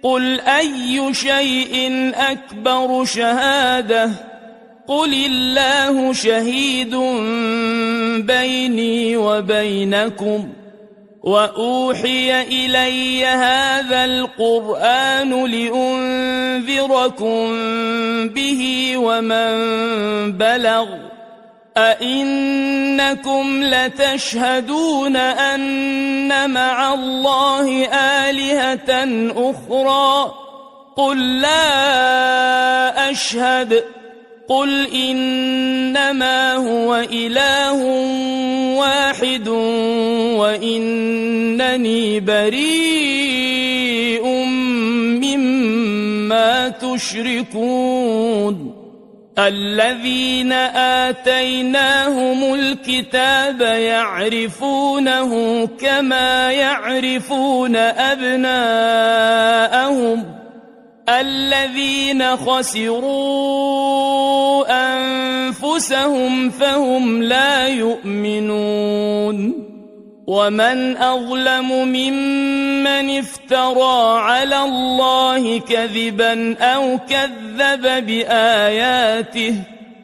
قل أي شيء أكبر شهادة قل الله شهيد بيني وبينكم وأوحي إلي هذا القرآن لأنذركم به ومن بلغ أئنكم لتشهدون أن مع الله آلهة أخرى قل لا أشهد قل إنما هو إله واحد وإنني بريء مما تشركون الذين آتيناهم الكتاب يعرفونه كما يعرفون أبناءهم الذين خسروا أنفسهم فهم لا يؤمنون ومن أظلم ممن افترى على الله كذبا أو كذب بآياته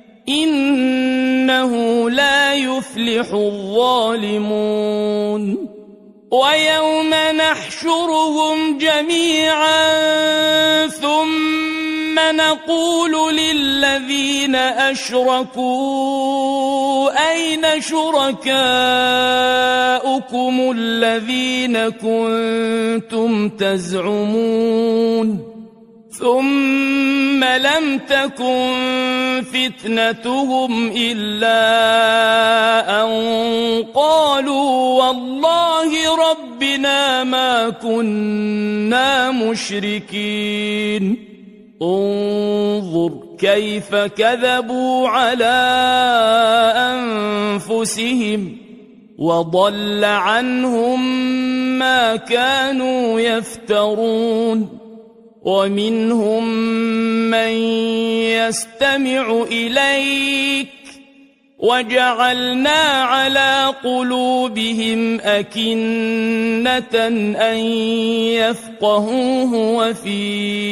إنه لا يفلح الظالمون ويوم نحشرهم جميعا ثم نقول للذين أشركوا أين شركاؤكم الذين كنتم تزعمون ثم لم تكن فتنتهم إلا أن قالوا والله ربنا ما كنا مشركين انظر كيف كذبوا على أنفسهم وضل عنهم ما كانوا يفترون ومنهم من يستمع إليك وجعلنا على قلوبهم أكنة أن يفقهوه وفي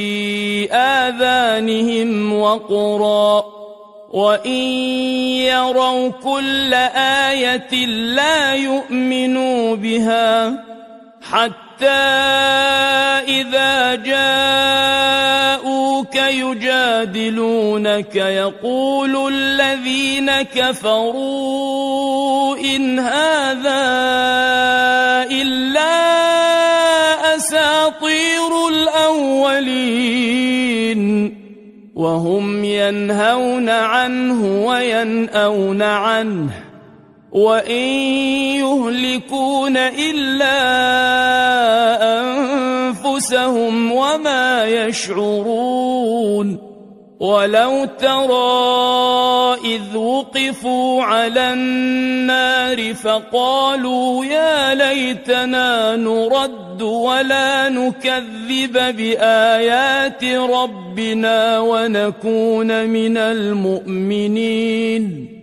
آذانهم وقرا وإن يروا كل آية لا يؤمنوا بها حتى إذا جاءوك يجادلونك يقول الذين كفروا إن هذا إلا أساطير الأولين وهم ينهون عنه وينأون عنه وإن يهلكون إلا أنفسهم وما يشعرون ولو ترى إذ وقفوا على النار فقالوا يا ليتنا نرد ولا نكذب بآيات ربنا ونكون من المؤمنين